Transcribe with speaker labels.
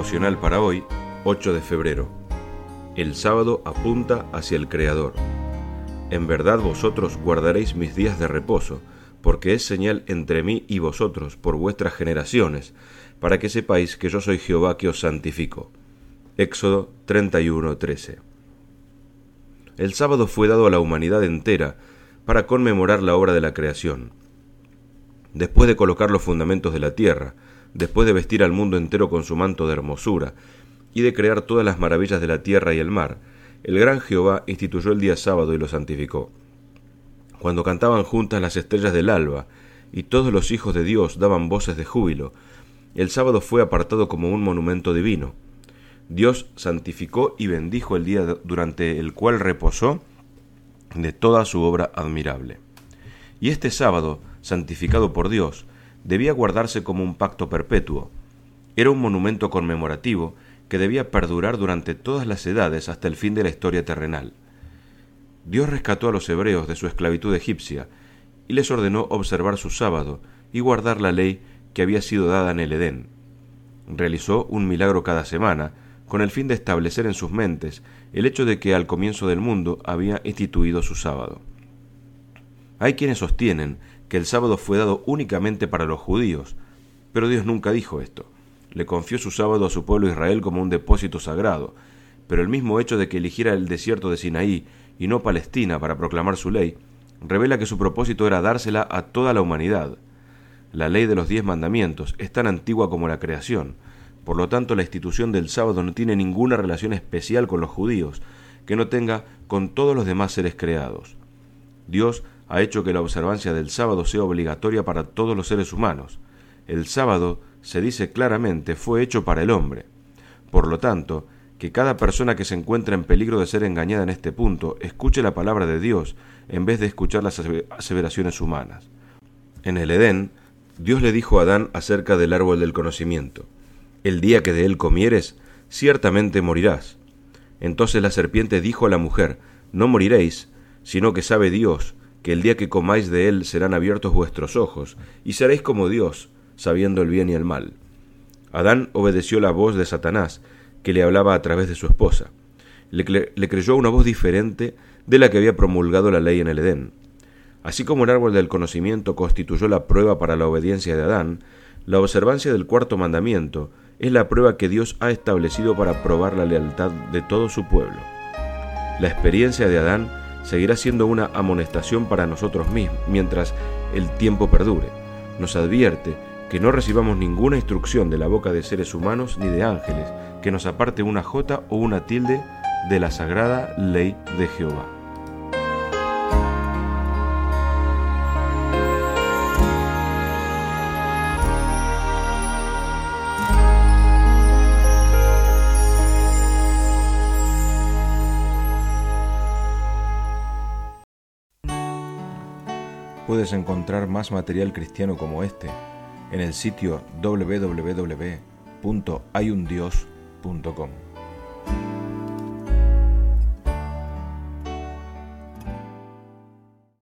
Speaker 1: devocional para hoy, 8 de febrero. El sábado apunta hacia el Creador. En verdad vosotros guardaréis mis días de reposo, porque es señal entre mí y vosotros por vuestras generaciones, para que sepáis que yo soy Jehová que os santifico. Éxodo 31:13. El sábado fue dado a la humanidad entera para conmemorar la obra de la creación. Después de colocar los fundamentos de la tierra, después de vestir al mundo entero con su manto de hermosura, y de crear todas las maravillas de la tierra y el mar, el gran Jehová instituyó el día sábado y lo santificó. Cuando cantaban juntas las estrellas del alba, y todos los hijos de Dios daban voces de júbilo, el sábado fue apartado como un monumento divino. Dios santificó y bendijo el día durante el cual reposó de toda su obra admirable. Y este sábado, santificado por Dios, debía guardarse como un pacto perpetuo. Era un monumento conmemorativo que debía perdurar durante todas las edades hasta el fin de la historia terrenal. Dios rescató a los hebreos de su esclavitud egipcia y les ordenó observar su sábado y guardar la ley que había sido dada en el Edén. Realizó un milagro cada semana con el fin de establecer en sus mentes el hecho de que al comienzo del mundo había instituido su sábado. Hay quienes sostienen que el sábado fue dado únicamente para los judíos, pero Dios nunca dijo esto. Le confió su sábado a su pueblo Israel como un depósito sagrado, pero el mismo hecho de que eligiera el desierto de Sinaí y no Palestina para proclamar su ley, revela que su propósito era dársela a toda la humanidad. La ley de los 10 mandamientos es tan antigua como la creación, por lo tanto la institución del sábado no tiene ninguna relación especial con los judíos, que no tenga con todos los demás seres creados. Dios ha hecho que la observancia del sábado sea obligatoria para todos los seres humanos. El sábado, se dice claramente, fue hecho para el hombre. Por lo tanto, que cada persona que se encuentra en peligro de ser engañada en este punto escuche la palabra de Dios en vez de escuchar las aseveraciones humanas. En el Edén, Dios le dijo a Adán acerca del árbol del conocimiento: el día que de él comieres, ciertamente morirás. Entonces la serpiente dijo a la mujer: no moriréis, sino que sabe Dios que el día que comáis de él serán abiertos vuestros ojos, y seréis como Dios, sabiendo el bien y el mal. Adán obedeció la voz de Satanás, que le hablaba a través de su esposa. Le creyó una voz diferente de la que había promulgado la ley en el Edén. Así como el árbol del conocimiento constituyó la prueba para la obediencia de Adán, la observancia del cuarto mandamiento es la prueba que Dios ha establecido para probar la lealtad de todo su pueblo. La experiencia de Adán seguirá siendo una amonestación para nosotros mismos mientras el tiempo perdure. Nos advierte que no recibamos ninguna instrucción de la boca de seres humanos ni de ángeles que nos aparte una jota o una tilde de la sagrada ley de Jehová. Puedes encontrar más material cristiano como este en el sitio www.hayundios.com.